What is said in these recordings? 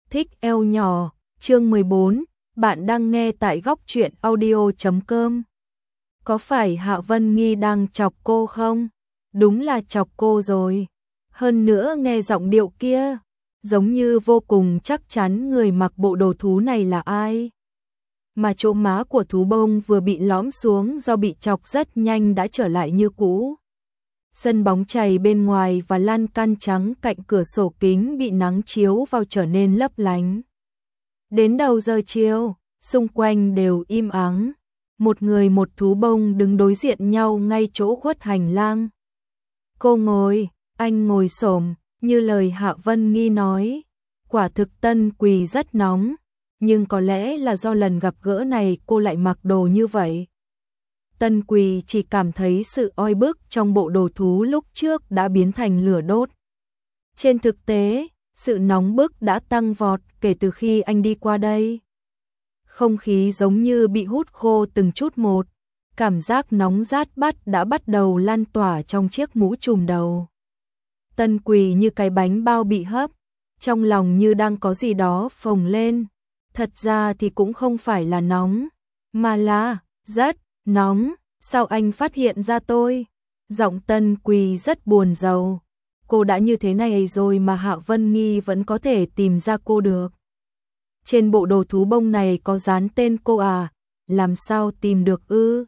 Thích eo nhỏ, chương 14, bạn đang nghe tại góc truyện audio.com. Có phải Hạ Vân Nghi đang chọc cô không? Đúng là chọc cô rồi. Hơn nữa nghe giọng điệu kia, giống như vô cùng chắc chắn người mặc bộ đồ thú này là ai. Mà chỗ má của thú bông vừa bị lõm xuống do bị chọc rất nhanh đã trở lại như cũ. Sân bóng chày bên ngoài và lan can trắng cạnh cửa sổ kính bị nắng chiếu vào trở nên lấp lánh. Đến đầu giờ chiều, xung quanh đều im ắng. Một người một thú bông đứng đối diện nhau ngay chỗ khuất hành lang. Cô ngồi, anh ngồi xổm, như lời Hạ Vân Nghi nói. Quả thực Tân Quỳ rất nóng, nhưng có lẽ là do lần gặp gỡ này cô lại mặc đồ như vậy. Tân Quỳ chỉ cảm thấy sự oi bức trong bộ đồ thú lúc trước đã biến thành lửa đốt. Trên thực tế, sự nóng bức đã tăng vọt kể từ khi anh đi qua đây. Không khí giống như bị hút khô từng chút một, cảm giác nóng rát bắt đã bắt đầu lan tỏa trong chiếc mũ trùm đầu. Tân Quỳ như cái bánh bao bị hấp, trong lòng như đang có gì đó phồng lên. Thật ra thì cũng không phải là nóng, mà là rất nóng. Sao anh phát hiện ra tôi? Giọng Tân Quỳ rất buồn rầu. Cô đã như thế này rồi mà Hạ Vân Nghi vẫn có thể tìm ra cô được. Trên bộ đồ thú bông này có dán tên cô à? Làm sao tìm được ư?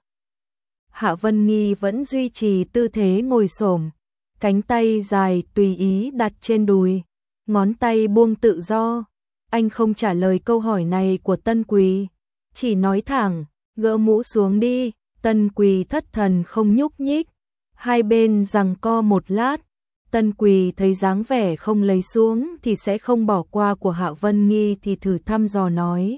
Hạ Vân Nghi vẫn duy trì tư thế ngồi xổm, cánh tay dài tùy ý đặt trên đùi, ngón tay buông tự do. Anh không trả lời câu hỏi này của Tân Quỳ, chỉ nói thẳng, gỡ mũ xuống đi. Tân Quỳ thất thần không nhúc nhích, hai bên giằng co một lát. Tân Quỳ thấy dáng vẻ không lấy xuống thì sẽ không bỏ qua của Hạ Vân Nghi thì thử thăm dò nói.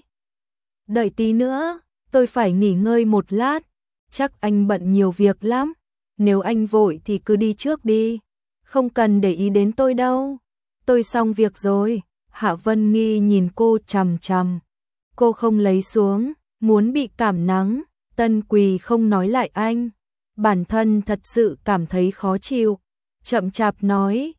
Đợi tí nữa, tôi phải nghỉ ngơi một lát, chắc anh bận nhiều việc lắm. Nếu anh vội thì cứ đi trước đi, không cần để ý đến tôi đâu. Tôi xong việc rồi. Hạ Vân Nghi nhìn cô chằm chằm. Cô không lấy xuống, muốn bị cảm nắng. Tân Quỳ không nói lại anh. Bản thân thật sự cảm thấy khó chịu. Chậm chạp nói,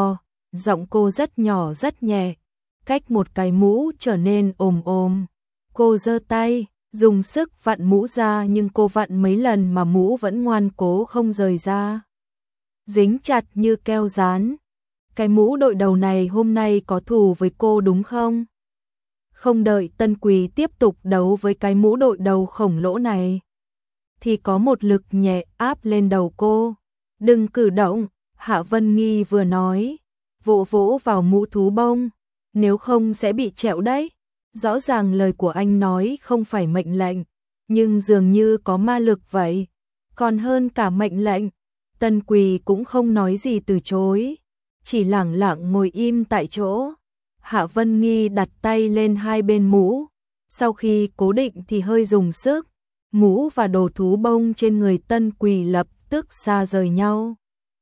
giọng cô rất nhỏ rất nhẹ. Cách một cái mũ trở nên ồm ồm. Cô giơ tay, dùng sức vặn mũ ra nhưng cô vặn mấy lần mà mũ vẫn ngoan cố không rời ra. Dính chặt như keo dán. Cái mũ đội đầu này hôm nay có thù với cô đúng không? Không đợi Tân Quỳ tiếp tục đấu với cái mũ đội đầu khổng lỗ này, thì có một lực nhẹ áp lên đầu cô. Đừng cử động, Hạ Vân Nghi vừa nói, vỗ vỗ vào mũ thú bông, nếu không sẽ bị trẹo đấy. Rõ ràng lời của anh nói không phải mệnh lệnh, nhưng dường như có ma lực vậy, còn hơn cả mệnh lệnh. Tân Quỳ cũng không nói gì từ chối, chỉ lẳng lặng ngồi im tại chỗ. Hạ Vân Nghi đặt tay lên hai bên mũ, sau khi cố định thì hơi dùng sức, mũ và đồ thú bông trên người Tân Quỳ lập tức xa rời nhau.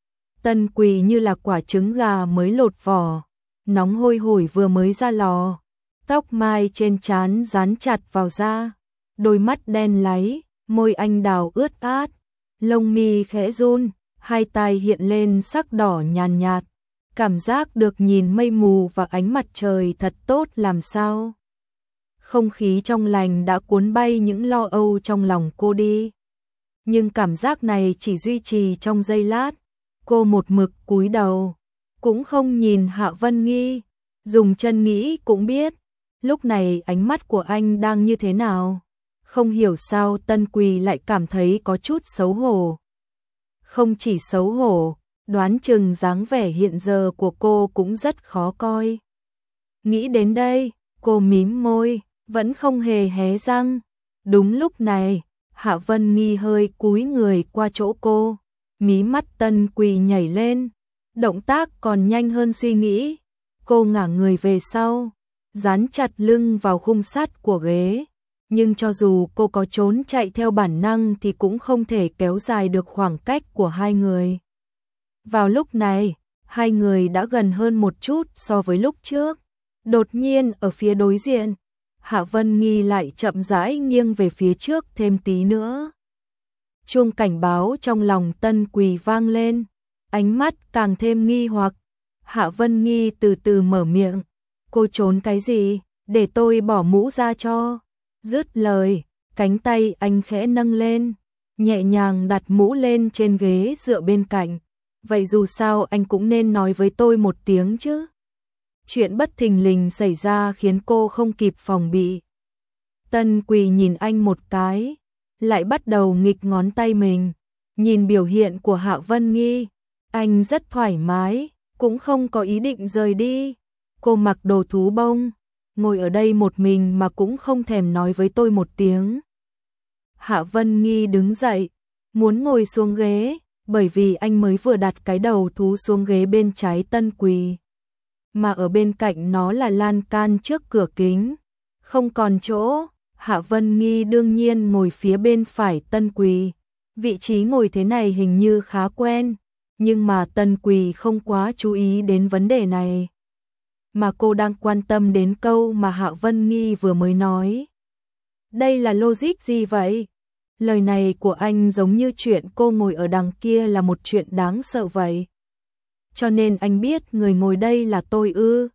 Tân Quỳ như là quả trứng gà mới lột vỏ, nóng hôi hổi vừa mới ra lò, tóc mai trên trán dán chặt vào da, đôi mắt đen láy, môi anh đào ướt át, lông mi khẽ run, hai tai hiện lên sắc đỏ nhàn nhạt. Cảm giác được nhìn mây mù và ánh mặt trời thật tốt làm sao. Không khí trong lành đã cuốn bay những lo âu trong lòng cô đi. Nhưng cảm giác này chỉ duy trì trong giây lát. Cô một mực cúi đầu, cũng không nhìn Hạ Vân Nghi, dùng chân nghĩ cũng biết. Lúc này ánh mắt của anh đang như thế nào. Không hiểu sao Tân Quỳ lại cảm thấy có chút xấu hổ. Không chỉ xấu hổ, đoán chừng dáng vẻ hiện giờ của cô cũng rất khó coi. Nghĩ đến đây, cô mím môi, vẫn không hề hé răng. Đúng lúc này, Hạ Vân Nghi hơi cúi người qua chỗ cô, mí mắt Tân Quỳ nhảy lên, động tác còn nhanh hơn suy nghĩ. Cô ngả người về sau, dán chặt lưng vào khung sắt của ghế, nhưng cho dù cô có trốn chạy theo bản năng thì cũng không thể kéo dài được khoảng cách của hai người. Vào lúc này, hai người đã gần hơn một chút so với lúc trước. Đột nhiên ở phía đối diện, Hạ Vân Nghi lại chậm rãi nghiêng về phía trước thêm tí nữa. Chuông cảnh báo trong lòng Tân Quỳ vang lên, ánh mắt càng thêm nghi hoặc. Hạ Vân Nghi từ từ mở miệng, Cô trốn cái gì, để tôi bỏ mũ ra cho. Dứt lời, cánh tay anh khẽ nâng lên, nhẹ nhàng đặt mũ lên trên ghế dựa bên cạnh. Vậy dù sao anh cũng nên nói với tôi một tiếng chứ. Chuyện bất thình lình xảy ra khiến cô không kịp phòng bị. Tân Quỳ nhìn anh một cái, lại bắt đầu nghịch ngón tay mình. Nhìn biểu hiện của Hạ Vân Nghi, anh rất thoải mái, cũng không có ý định rời đi. Cô mặc đồ thú bông, ngồi ở đây một mình mà cũng không thèm nói với tôi một tiếng. Hạ Vân Nghi đứng dậy, muốn ngồi xuống ghế, bởi vì anh mới vừa đặt cái đầu thú xuống ghế bên trái Tân Quỳ. Mà ở bên cạnh nó là lan can trước cửa kính, không còn chỗ. Hạ Vân Nghi đương nhiên ngồi phía bên phải Tân Quỳ. Vị trí ngồi thế này hình như khá quen, nhưng mà Tân Quỳ không quá chú ý đến vấn đề này. Mà cô đang quan tâm đến câu mà Hạ Vân Nghi vừa mới nói. Đây là logic gì vậy? Lời này của anh giống như chuyện cô ngồi ở đằng kia là một chuyện đáng sợ vậy. Cho nên anh biết người ngồi đây là tôi ư?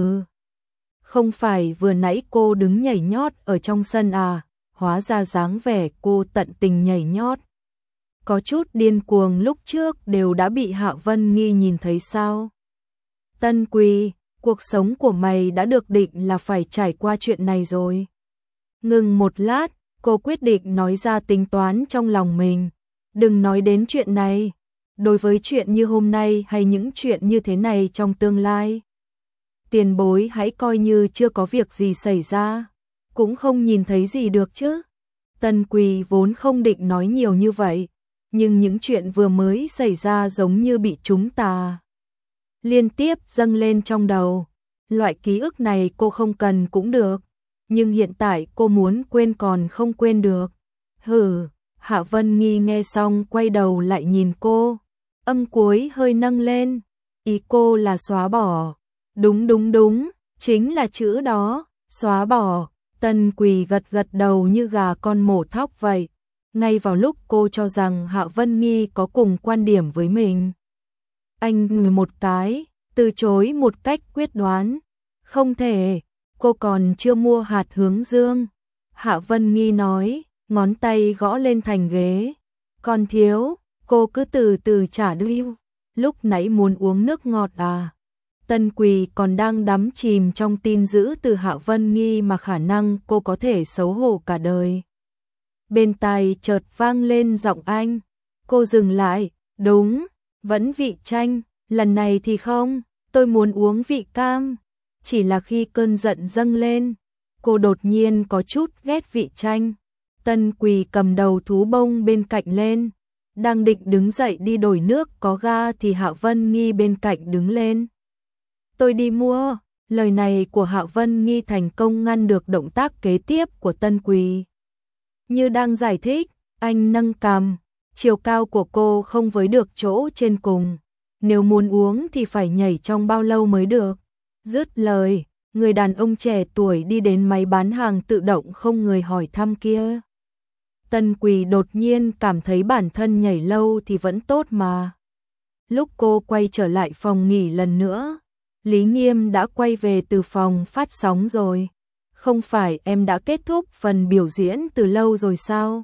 Không phải vừa nãy cô đứng nhảy nhót ở trong sân à? Hóa ra dáng vẻ cô tận tình nhảy nhót. Có chút điên cuồng lúc trước đều đã bị Hạ Vân Nghi nhìn thấy sao? Tân Quỳ, cuộc sống của mày đã được định là phải trải qua chuyện này rồi. Ngừng một lát, cô quyết định nói ra tính toán trong lòng mình. Đừng nói đến chuyện này. Đối với chuyện như hôm nay hay những chuyện như thế này trong tương lai, tiền bối hãy coi như chưa có việc gì xảy ra. Cũng không nhìn thấy gì được chứ. Tân Quỳ vốn không định nói nhiều như vậy, nhưng những chuyện vừa mới xảy ra giống như bị chúng ta liên tiếp dâng lên trong đầu. Loại ký ức này cô không cần cũng được, nhưng hiện tại cô muốn quên còn không quên được. Hạ Vân Nghi nghe xong quay đầu lại nhìn cô, âm cuối hơi nâng lên. Ý cô là xóa bỏ. Đúng, chính là chữ đó, xóa bỏ. Tân Quỳ gật gật đầu như gà con mổ thóc vậy. Ngay vào lúc cô cho rằng Hạ Vân Nghi có cùng quan điểm với mình, anh ngừ một cái, từ chối một cách quyết đoán. Không thể, cô còn chưa mua hạt hướng dương. Hạ Vân Nghi nói, ngón tay gõ lên thành ghế. Còn thiếu, cô cứ từ từ trả lưu. Lúc nãy muốn uống nước ngọt à? Tân Quỳ còn đang đắm chìm trong tin dữ từ Hạ Vân Nghi mà khả năng cô có thể xấu hổ cả đời. Bên tai chợt vang lên giọng anh. Cô dừng lại, đúng, vẫn vị chanh, lần này thì không, tôi muốn uống vị cam. Chỉ là khi cơn giận dâng lên, cô đột nhiên có chút ghét vị chanh. Tân Quỳ cầm đầu thú bông bên cạnh lên, đang định đứng dậy đi đổi nước có ga thì Hạ Vân Nghi bên cạnh đứng lên. Tôi đi mua. Lời này của Hạ Vân Nghi thành công ngăn được động tác kế tiếp của Tân Quỳ. Như đang giải thích, anh nâng cằm, chiều cao của cô không với được chỗ trên cùng. Nếu muốn uống thì phải nhảy trong bao lâu mới được. Dứt lời, người đàn ông trẻ tuổi đi đến máy bán hàng tự động không người hỏi thăm kia. Tân Quỳ đột nhiên cảm thấy bản thân nhảy lâu thì vẫn tốt mà. Lúc cô quay trở lại phòng nghỉ lần nữa, Lý Nghiêm đã quay về từ phòng phát sóng rồi. Không phải em đã kết thúc phần biểu diễn từ lâu rồi sao?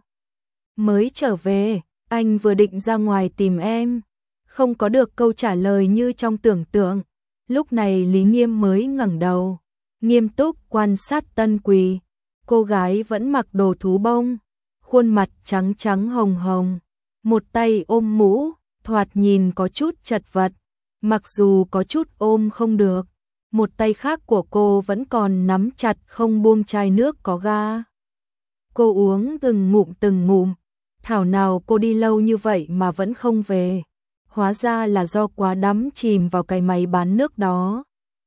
Mới trở về, anh vừa định ra ngoài tìm em. Không có được câu trả lời như trong tưởng tượng. Lúc này Lý Nghiêm mới ngẩng đầu, nghiêm túc quan sát Tân Quỳ. Cô gái vẫn mặc đồ thú bông, khuôn mặt trắng trắng hồng hồng, một tay ôm mũ, thoạt nhìn có chút chật vật. Mặc dù có chút ôm không được, một tay khác của cô vẫn còn nắm chặt không buông chai nước có ga. Cô uống từng ngụm, thảo nào cô đi lâu như vậy mà vẫn không về. Hóa ra là do quá đắm chìm vào cái máy bán nước đó.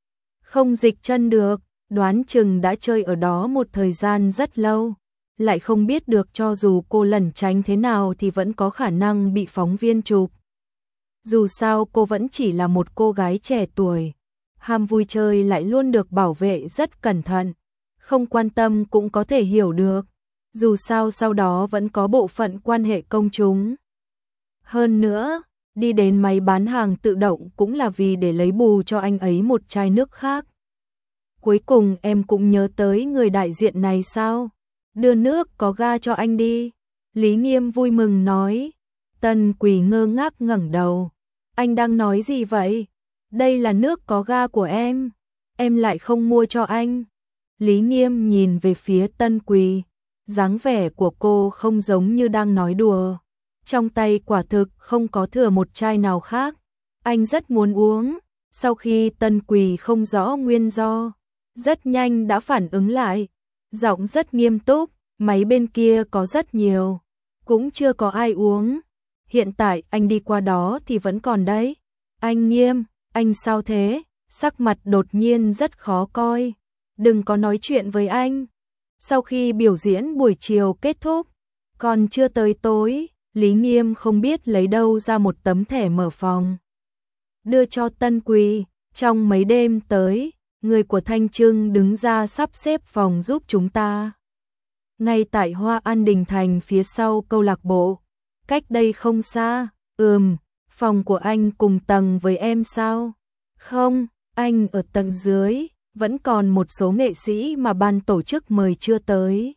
Không dịch chân được, đoán chừng đã chơi ở đó một thời gian rất lâu. Lại không biết được cho dù cô lẩn tránh thế nào thì vẫn có khả năng bị phóng viên chụp. Dù sao cô vẫn chỉ là một cô gái trẻ tuổi, ham vui chơi lại luôn được bảo vệ rất cẩn thận, không quan tâm cũng có thể hiểu được. Dù sao sau đó vẫn có bộ phận quan hệ công chúng. Hơn nữa, đi đến máy bán hàng tự động cũng là vì để lấy bù cho anh ấy một chai nước khác. Cuối cùng em cũng nhớ tới người đại diện này sao? Đưa nước có ga cho anh đi. Lý Nghiêm vui mừng nói. Tân Quỳ ngơ ngác ngẩng đầu. Anh đang nói gì vậy? Đây là nước có ga của em lại không mua cho anh. Lý Nghiêm nhìn về phía Tân Quỳ, dáng vẻ của cô không giống như đang nói đùa. Trong tay quả thực không có thừa một chai nào khác. Anh rất muốn uống. Sau khi Tân Quỳ không rõ nguyên do, rất nhanh đã phản ứng lại, giọng rất nghiêm túc, máy bên kia có rất nhiều, cũng chưa có ai uống. Hiện tại anh đi qua đó thì vẫn còn đấy. Anh Nghiêm, anh sao thế? Sắc mặt đột nhiên rất khó coi. Đừng có nói chuyện với anh. Sau khi biểu diễn buổi chiều kết thúc, còn chưa tới tối, Lý Nghiêm không biết lấy đâu ra một tấm thẻ mở phòng. Đưa cho Tân Quỳ, trong mấy đêm tới, người của Thanh Trưng đứng ra sắp xếp phòng giúp chúng ta. Ngay tại Hoa An Đình Thành phía sau câu lạc bộ, cách đây không xa. Phòng của anh cùng tầng với em sao? Không, anh ở tầng dưới, vẫn còn một số nghệ sĩ mà ban tổ chức mời chưa tới.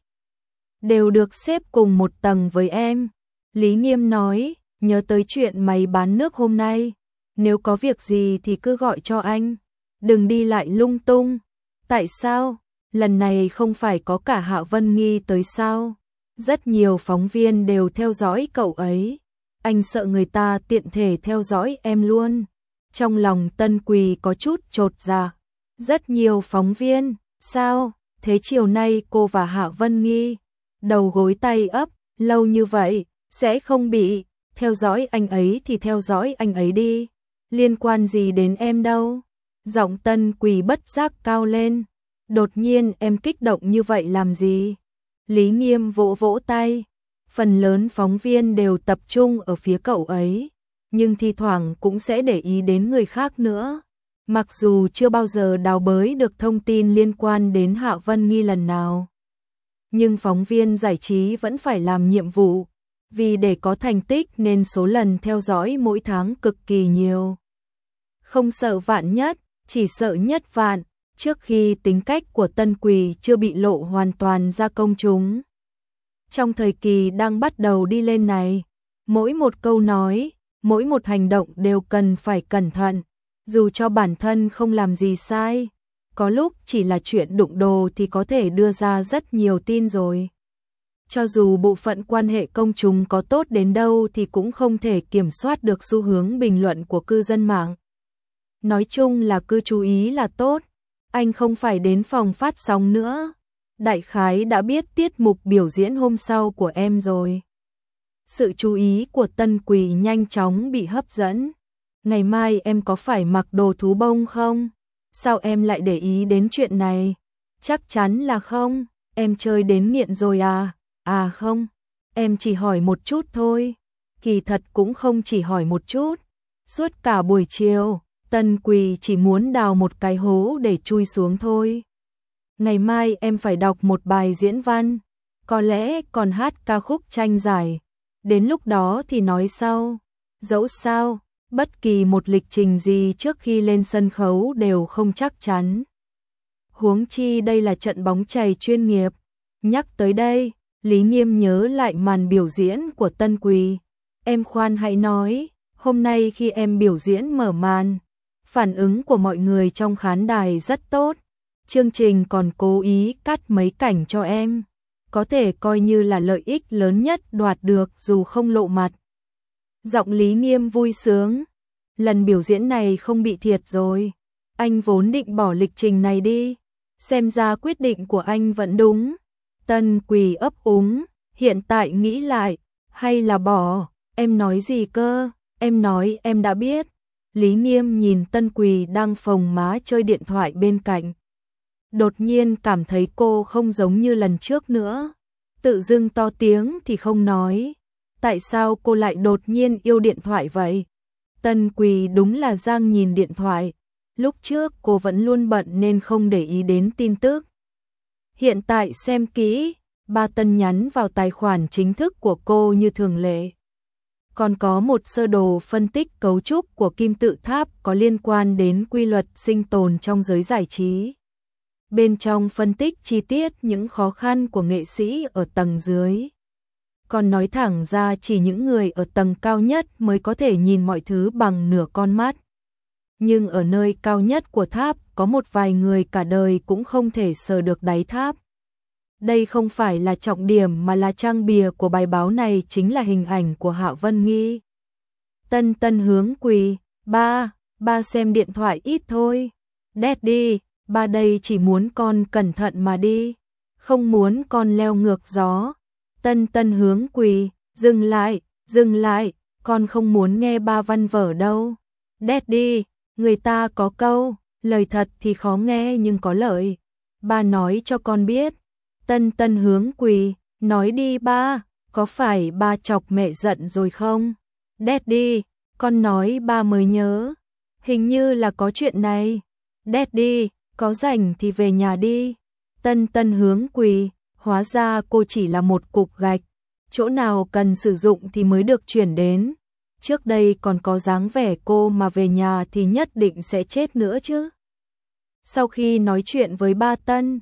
Đều được xếp cùng một tầng với em. Lý Nghiêm nói, nhớ tới chuyện mày bán nước hôm nay. Nếu có việc gì thì cứ gọi cho anh. Đừng đi lại lung tung. Tại sao? Lần này không phải có cả Hạ Vân Nghi tới sao? Rất nhiều phóng viên đều theo dõi cậu ấy. Anh sợ người ta tiện thể theo dõi em luôn. Trong lòng Tân Quỳ có chút chột dạ. Rất nhiều phóng viên, sao? Thế chiều nay cô và Hạ Vân Nghi, đầu gối tay ấp, lâu như vậy, sẽ không bị theo dõi anh ấy thì theo dõi anh ấy đi. Liên quan gì đến em đâu? Giọng Tân Quỳ bất giác cao lên. Đột nhiên em kích động như vậy làm gì? Lý Nghiêm vỗ vỗ tay. Phần lớn phóng viên đều tập trung ở phía cậu ấy, nhưng thi thoảng cũng sẽ để ý đến người khác nữa. Mặc dù chưa bao giờ đào bới được thông tin liên quan đến Hạ Vân Nghi lần nào, nhưng phóng viên giải trí vẫn phải làm nhiệm vụ, vì để có thành tích nên số lần theo dõi mỗi tháng cực kỳ nhiều. Không sợ vạn nhất, chỉ sợ nhất vạn, trước khi tính cách của Tân Quỳ chưa bị lộ hoàn toàn ra công chúng. Trong thời kỳ đang bắt đầu đi lên này, mỗi một câu nói, mỗi một hành động đều cần phải cẩn thận, dù cho bản thân không làm gì sai. Có lúc chỉ là chuyện đụng đồ thì có thể đưa ra rất nhiều tin rồi. Cho dù bộ phận quan hệ công chúng có tốt đến đâu thì cũng không thể kiểm soát được xu hướng bình luận của cư dân mạng. Nói chung là cứ chú ý là tốt. Anh không phải đến phòng phát sóng nữa. Đại khái đã biết tiết mục biểu diễn hôm sau của em rồi. Sự chú ý của Tân Quỳ nhanh chóng bị hấp dẫn. Ngày mai em có phải mặc đồ thú bông không? Sao em lại để ý đến chuyện này? Chắc chắn là không. Em chơi đến nghiện rồi à? À không, em chỉ hỏi một chút thôi. Kỳ thật cũng không chỉ hỏi một chút. Suốt cả buổi chiều, Tân Quỳ chỉ muốn đào một cái hố để chui xuống thôi. Ngày mai em phải đọc một bài diễn văn, có lẽ còn hát ca khúc tranh giải. Đến lúc đó thì nói sau. Dẫu sao, bất kỳ một lịch trình gì trước khi lên sân khấu đều không chắc chắn. Huống chi đây là trận bóng chày chuyên nghiệp. Nhắc tới đây, Lý Nghiêm nhớ lại màn biểu diễn của Tân Quỳ. Em khoan hãy nói, hôm nay khi em biểu diễn mở màn, phản ứng của mọi người trong khán đài rất tốt. Chương trình còn cố ý cắt mấy cảnh cho em. Có thể coi như là lợi ích lớn nhất đoạt được dù không lộ mặt. Giọng Lý Nghiêm vui sướng. Lần biểu diễn này không bị thiệt rồi. Anh vốn định bỏ lịch trình này đi. Xem ra quyết định của anh vẫn đúng. Tân Quỳ ấp úng. Hiện tại nghĩ lại. Hay là bỏ? Em nói gì cơ? Em nói em đã biết. Lý Nghiêm nhìn Tân Quỳ đang phồng má chơi điện thoại bên cạnh. Đột nhiên cảm thấy cô không giống như lần trước nữa. Tự dưng to tiếng thì không nói. Tại sao cô lại đột nhiên yêu điện thoại vậy? Tân Quỳ đúng là giang nhìn điện thoại. Lúc trước cô vẫn luôn bận nên không để ý đến tin tức. Hiện tại xem kỹ, ba tin nhắn vào tài khoản chính thức của cô như thường lệ. Còn có một sơ đồ phân tích cấu trúc của kim tự tháp có liên quan đến quy luật sinh tồn trong giới giải trí. bên trong phân tích chi tiết những khó khăn của nghệ sĩ ở tầng dưới. Còn nói thẳng ra chỉ những người ở tầng cao nhất mới có thể nhìn mọi thứ bằng nửa con mắt. Nhưng ở nơi cao nhất của tháp có một vài người cả đời cũng không thể sờ được đáy tháp. Đây không phải là trọng điểm mà là trang bìa của bài báo này chính là hình ảnh của Hạ Vân Nghi. Tân Tân hướng quỳ, ba xem điện thoại ít thôi. Daddy, ba đây chỉ muốn con cẩn thận mà đi, không muốn con leo ngược gió. Tân Tân hướng quỳ, dừng lại, con không muốn nghe ba văn vở đâu. Daddy, người ta có câu, lời thật thì khó nghe nhưng có lợi. Ba nói cho con biết. Tân Tân hướng quỳ, nói đi ba, có phải ba chọc mẹ giận rồi không? Daddy, con nói ba mới nhớ, hình như là có chuyện này. Daddy, có rảnh thì về nhà đi. Tân Tân hướng quỳ, hóa ra cô chỉ là một cục gạch, chỗ nào cần sử dụng thì mới được chuyển đến. Trước đây còn có dáng vẻ cô mà về nhà thì nhất định sẽ chết nữa chứ. Sau khi nói chuyện với ba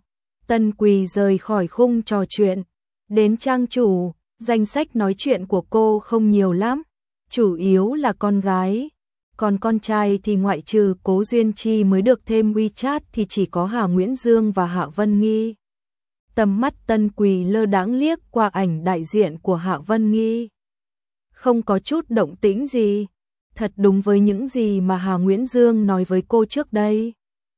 Tân Quỳ rời khỏi khung trò chuyện, đến trang chủ, danh sách nói chuyện của cô không nhiều lắm, chủ yếu là con gái. Còn con trai thì ngoại trừ Cố Duyên Chi mới được thêm WeChat thì chỉ có Hà Nguyễn Dương và Hạ Vân Nghi. Tầm mắt Tân Quỳ lơ đãng liếc qua ảnh đại diện của Hạ Vân Nghi. Không có chút động tĩnh gì, thật đúng với những gì mà Hà Nguyễn Dương nói với cô trước đây.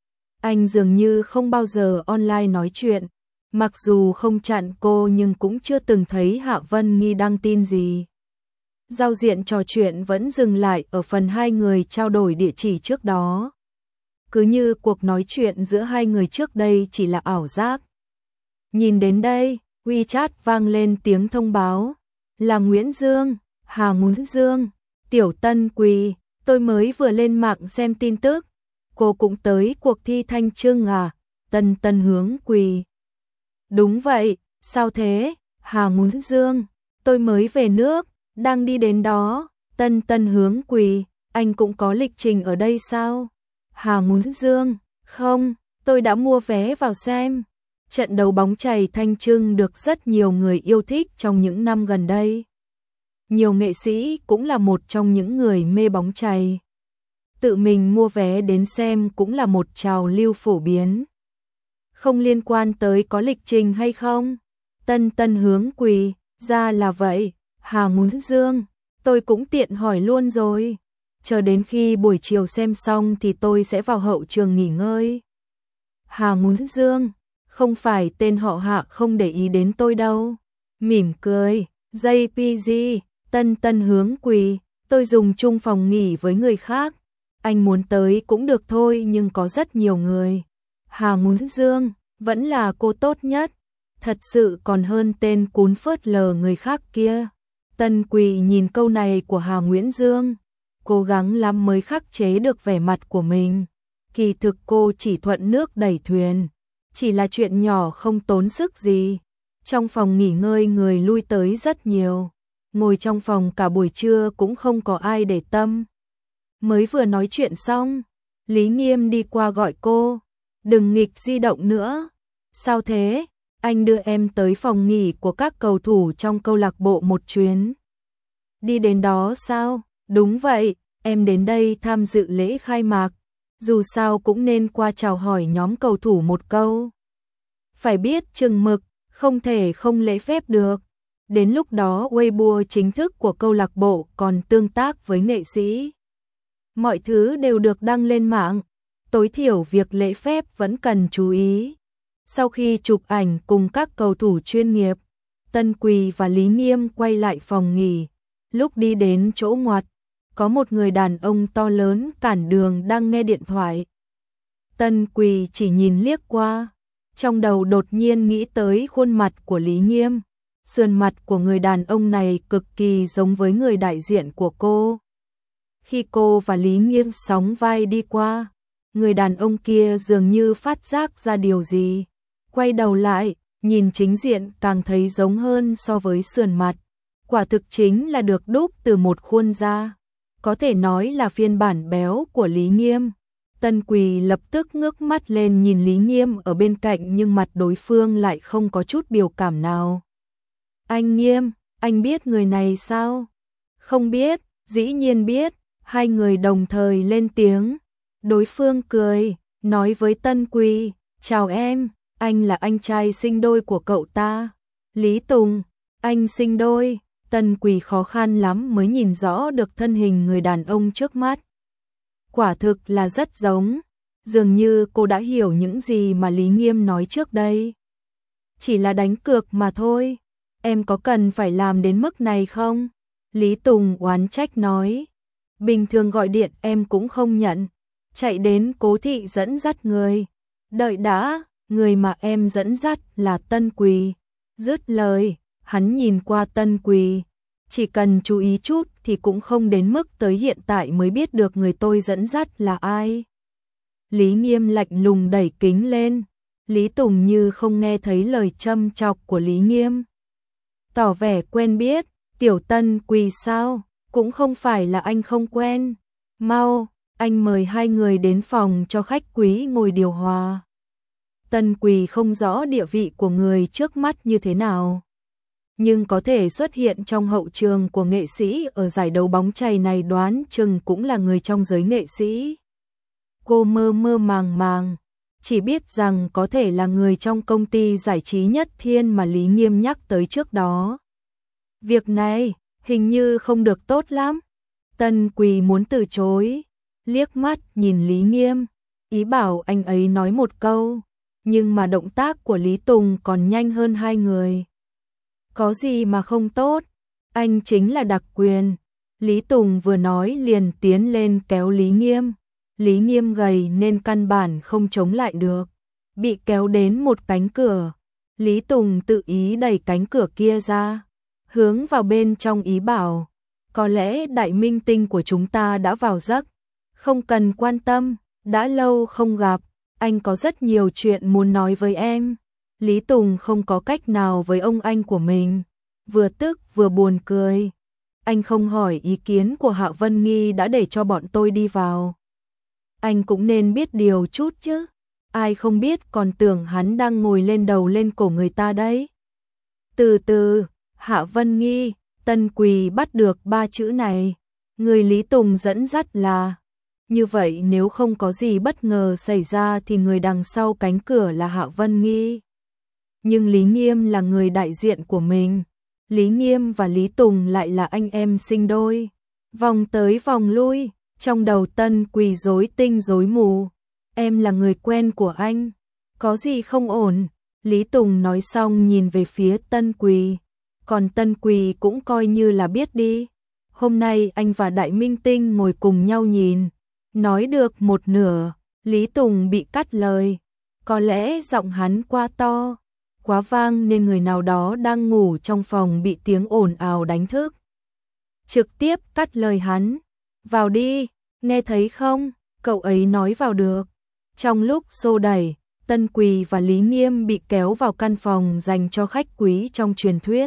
Anh dường như không bao giờ online nói chuyện, mặc dù không chặn cô nhưng cũng chưa từng thấy Hạ Vân Nghi đăng tin gì. Giao diện trò chuyện vẫn dừng lại ở phần hai người trao đổi địa chỉ trước đó. Cứ như cuộc nói chuyện giữa hai người trước đây chỉ là ảo giác. Nhìn đến đây, WeChat vang lên tiếng thông báo. Là Nguyễn Dương, Hà Nguyễn Dương, Tiểu Tân Quỳ, tôi mới vừa lên mạng xem tin tức. Cô cũng tới cuộc thi thanh chương à? Tân Tân hướng quỳ. Đúng vậy, sao thế? Hà Nguyễn Dương, tôi mới về nước, đang đi đến đó. Tân Tân hướng quỳ, anh cũng có lịch trình ở đây sao? Hà Nguyễn Dương, không, tôi đã mua vé vào xem. Trận đấu bóng chày thanh chương được rất nhiều người yêu thích trong những năm gần đây. Nhiều nghệ sĩ cũng là một trong những người mê bóng chày. Tự mình mua vé đến xem cũng là một trào lưu phổ biến. Không liên quan tới có lịch trình hay không. Tân Tân hướng quỳ, ra là vậy. Hà Nguyễn Dương, tôi cũng tiện hỏi luôn rồi. Chờ đến khi buổi chiều xem xong thì tôi sẽ vào hậu trường nghỉ ngơi. Hà Nguyễn Dương, không phải tên họ Hạ không để ý đến tôi đâu. Mỉm cười, JPG, Tân Tân hướng quỳ, tôi dùng chung phòng nghỉ với người khác. Anh muốn tới cũng được thôi nhưng có rất nhiều người. Hà Nguyễn Dương, vẫn là cô tốt nhất. Thật sự còn hơn tên cún phớt lờ người khác kia. Tân Quỳ nhìn câu này của Hà Nguyễn Dương. Cố gắng lắm mới khắc chế được vẻ mặt của mình. Kỳ thực cô chỉ thuận nước đẩy thuyền. Chỉ là chuyện nhỏ không tốn sức gì. Trong phòng nghỉ ngơi người lui tới rất nhiều. Ngồi trong phòng cả buổi trưa cũng không có ai để tâm. Mới vừa nói chuyện xong, Lý Nghiêm đi qua gọi cô. Đừng nghịch di động nữa. Sao thế? Anh đưa em tới phòng nghỉ của các cầu thủ trong câu lạc bộ một chuyến. Đi đến đó sao? Đúng vậy, em đến đây tham dự lễ khai mạc. Dù sao cũng nên qua chào hỏi nhóm cầu thủ một câu. Phải biết chừng mực, không thể không lễ phép được. Đến lúc đó Weibo chính thức của câu lạc bộ còn tương tác với nghệ sĩ. Mọi thứ đều được đăng lên mạng, tối thiểu việc lễ phép vẫn cần chú ý. Sau khi chụp ảnh cùng các cầu thủ chuyên nghiệp, Tân Quỳ và Lý Nghiêm quay lại phòng nghỉ. Lúc đi đến chỗ ngoặt, có một người đàn ông to lớn cản đường đang nghe điện thoại. Tân Quỳ chỉ nhìn liếc qua, trong đầu đột nhiên nghĩ tới khuôn mặt của Lý Nghiêm. Sườn mặt của người đàn ông này cực kỳ giống với người đại diện của cô. Khi cô và Lý Nghiêm sóng vai đi qua, người đàn ông kia dường như phát giác ra điều gì. Quay đầu lại, nhìn chính diện càng thấy giống hơn so với sườn mặt. Quả thực chính là được đúc từ một khuôn da. Có thể nói là phiên bản béo của Lý Nghiêm. Tân Quỳ lập tức ngước mắt lên nhìn Lý Nghiêm ở bên cạnh nhưng mặt đối phương lại không có chút biểu cảm nào. Anh Nghiêm, anh biết người này sao? Không biết, dĩ nhiên biết, hai người đồng thời lên tiếng. Đối phương cười, nói với Tân Quỳ, chào em, anh là anh trai sinh đôi của cậu ta. Lý Tùng, anh sinh đôi. Tân Quỳ khó khăn lắm mới nhìn rõ được thân hình người đàn ông trước mắt. Quả thực là rất giống, dường như cô đã hiểu những gì mà Lý Nghiêm nói trước đây. Chỉ là đánh cược mà thôi, em có cần phải làm đến mức này không? Lý Tùng oán trách nói, bình thường gọi điện em cũng không nhận, chạy đến Cố Thị dẫn dắt người. Đợi đã, người mà em dẫn dắt là Tân Quỳ. Dứt lời, hắn nhìn qua Tân Quỳ. Chỉ cần chú ý chút thì cũng không đến mức tới hiện tại mới biết được người tôi dẫn dắt là ai. Lý Nghiêm lạnh lùng đẩy kính lên. Lý Tùng như không nghe thấy lời châm chọc của Lý Nghiêm. Tỏ vẻ quen biết, tiểu Tân Quỳ sao, cũng không phải là anh không quen. Mau, anh mời hai người đến phòng cho khách quý ngồi điều hòa. Tân Quỳ không rõ địa vị của người trước mắt như thế nào, nhưng có thể xuất hiện trong hậu trường của nghệ sĩ ở giải đấu bóng chày này đoán chừng cũng là người trong giới nghệ sĩ. Cô mơ mơ màng màng, chỉ biết rằng có thể là người trong công ty giải trí Nhất Thiên mà Lý Nghiêm nhắc tới trước đó. Việc này, hình như không được tốt lắm. Tân Quỳ muốn từ chối, liếc mắt nhìn Lý Nghiêm, ý bảo anh ấy nói một câu, nhưng mà động tác của Lý Tùng còn nhanh hơn hai người. Có gì mà không tốt, anh chính là đặc quyền. Lý Tùng vừa nói liền tiến lên kéo Lý Nghiêm. Lý Nghiêm gầy nên căn bản không chống lại được, bị kéo đến một cánh cửa. Lý Tùng tự ý đẩy cánh cửa kia ra, hướng vào bên trong ý bảo, có lẽ đại minh tinh của chúng ta đã vào giấc, không cần quan tâm, đã lâu không gặp, anh có rất nhiều chuyện muốn nói với em. Lý Tùng không có cách nào với ông anh của mình, vừa tức vừa buồn cười. Anh không hỏi ý kiến của Hạ Vân Nghi đã để cho bọn tôi đi vào. Anh cũng nên biết điều chút chứ, ai không biết còn tưởng hắn đang ngồi lên đầu lên cổ người ta đấy. Từ từ, Hạ Vân Nghi, Tân Quỳ bắt được ba chữ này, người Lý Tùng dẫn dắt là. Như vậy nếu không có gì bất ngờ xảy ra thì người đằng sau cánh cửa là Hạ Vân Nghi. Nhưng Lý Nghiêm là người đại diện của mình. Lý Nghiêm và Lý Tùng lại là anh em sinh đôi. Vòng tới vòng lui, trong đầu Tân Quỳ rối tinh rối mù. Em là người quen của anh, có gì không ổn? Lý Tùng nói xong nhìn về phía Tân Quỳ. Còn Tân Quỳ cũng coi như là biết đi. Hôm nay anh và Đại Minh Tinh ngồi cùng nhau nhìn. Nói được một nửa, Lý Tùng bị cắt lời. Có lẽ giọng hắn quá to, quá vang nên người nào đó đang ngủ trong phòng bị tiếng ồn ào đánh thức. Trực tiếp cắt lời hắn. Vào đi, nghe thấy không? Cậu ấy nói vào được. Trong lúc xô đẩy, Tân Quỳ và Lý Nghiêm bị kéo vào căn phòng dành cho khách quý trong truyền thuyết.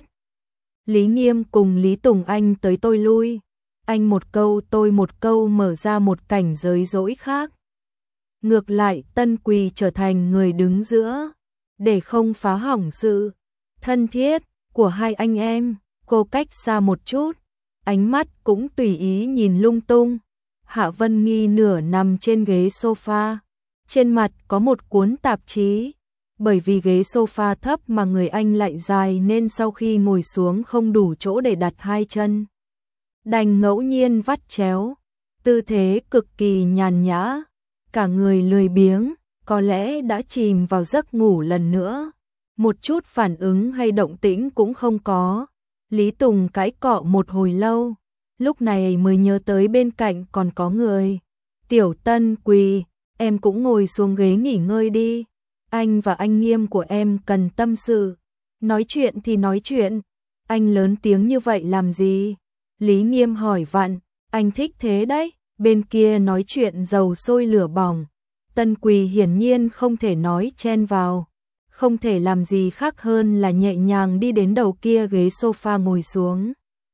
Lý Nghiêm cùng Lý Tùng anh tới tôi lui. Anh một câu tôi một câu mở ra một cảnh giới dỗi khác. Ngược lại Tân Quỳ trở thành người đứng giữa, để không phá hỏng sự thân thiết của hai anh em. Cô cách xa một chút, ánh mắt cũng tùy ý nhìn lung tung. Hạ Vân Nghi nửa nằm trên ghế sofa, trên mặt có một cuốn tạp chí. Bởi vì ghế sofa thấp mà người anh lại dài nên sau khi ngồi xuống không đủ chỗ để đặt hai chân, đành ngẫu nhiên vắt chéo, tư thế cực kỳ nhàn nhã, cả người lười biếng, có lẽ đã chìm vào giấc ngủ lần nữa. Một chút phản ứng hay động tĩnh cũng không có. Lý Tùng cãi cọ một hồi lâu, lúc này mới nhớ tới bên cạnh còn có người. Tiểu Tân Quỳ, em cũng ngồi xuống ghế nghỉ ngơi đi. Anh và anh Nghiêm của em cần tâm sự. Nói chuyện thì nói chuyện, anh lớn tiếng như vậy làm gì? Lý Nghiêm hỏi vặn, anh thích thế đấy. Bên kia nói chuyện dầu sôi lửa bỏng. Tân Quỳ hiển nhiên không thể nói chen vào, không thể làm gì khác hơn là nhẹ nhàng đi đến đầu kia ghế sofa ngồi xuống.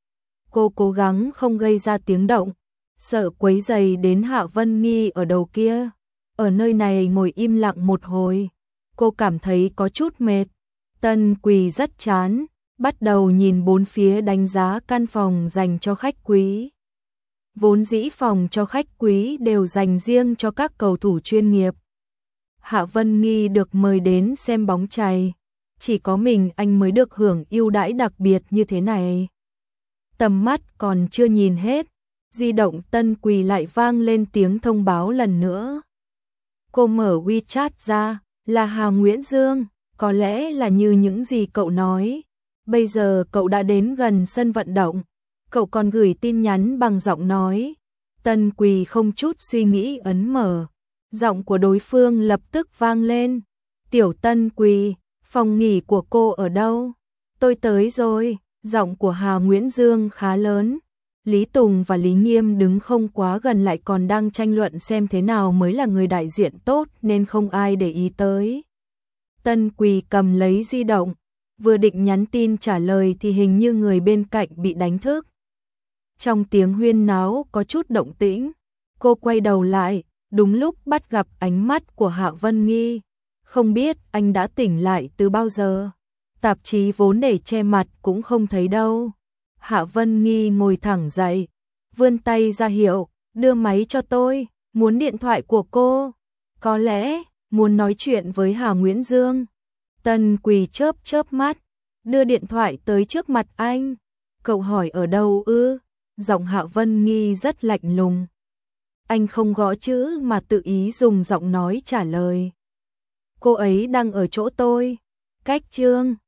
Cô cố gắng không gây ra tiếng động, sợ quấy rầy đến Hạ Vân Nghi ở đầu kia. Ở nơi này ngồi im lặng một hồi, cô cảm thấy có chút mệt. Tân Quỳ rất chán, bắt đầu nhìn bốn phía đánh giá căn phòng dành cho khách quý. Vốn dĩ phòng cho khách quý đều dành riêng cho các cầu thủ chuyên nghiệp. Hạ Vân Nghi được mời đến xem bóng chày, chỉ có mình anh mới được hưởng ưu đãi đặc biệt như thế này. Tầm mắt còn chưa nhìn hết, di động Tân Quỳ lại vang lên tiếng thông báo lần nữa. Cô mở WeChat ra, là Hà Nguyễn Dương, có lẽ là như những gì cậu nói. Bây giờ cậu đã đến gần sân vận động, cậu còn gửi tin nhắn bằng giọng nói. Tân Quỳ không chút suy nghĩ ấn mở, giọng của đối phương lập tức vang lên. Tiểu Tân Quỳ, phòng nghỉ của cô ở đâu? Tôi tới rồi. Giọng của Hà Nguyễn Dương khá lớn. Lý Tùng và Lý Nghiêm đứng không quá gần lại còn đang tranh luận xem thế nào mới là người đại diện tốt nên không ai để ý tới. Tân Quỳ cầm lấy di động, vừa định nhắn tin trả lời thì hình như người bên cạnh bị đánh thức. Trong tiếng huyên náo có chút động tĩnh, cô quay đầu lại, đúng lúc bắt gặp ánh mắt của Hạ Vân Nghi. Không biết anh đã tỉnh lại từ bao giờ? Tạp chí vốn để che mặt cũng không thấy đâu. Hạ Vân Nghi ngồi thẳng dậy, vươn tay ra hiệu, đưa máy cho tôi, muốn điện thoại của cô. Có lẽ, muốn nói chuyện với Hà Nguyễn Dương. Tân Quỳ chớp chớp mắt, đưa điện thoại tới trước mặt anh. Cậu hỏi ở đâu ư? Giọng Hạ Vân Nghi rất lạnh lùng. Anh không gõ chữ mà tự ý dùng giọng nói trả lời. Cô ấy đang ở chỗ tôi. Cách Trương.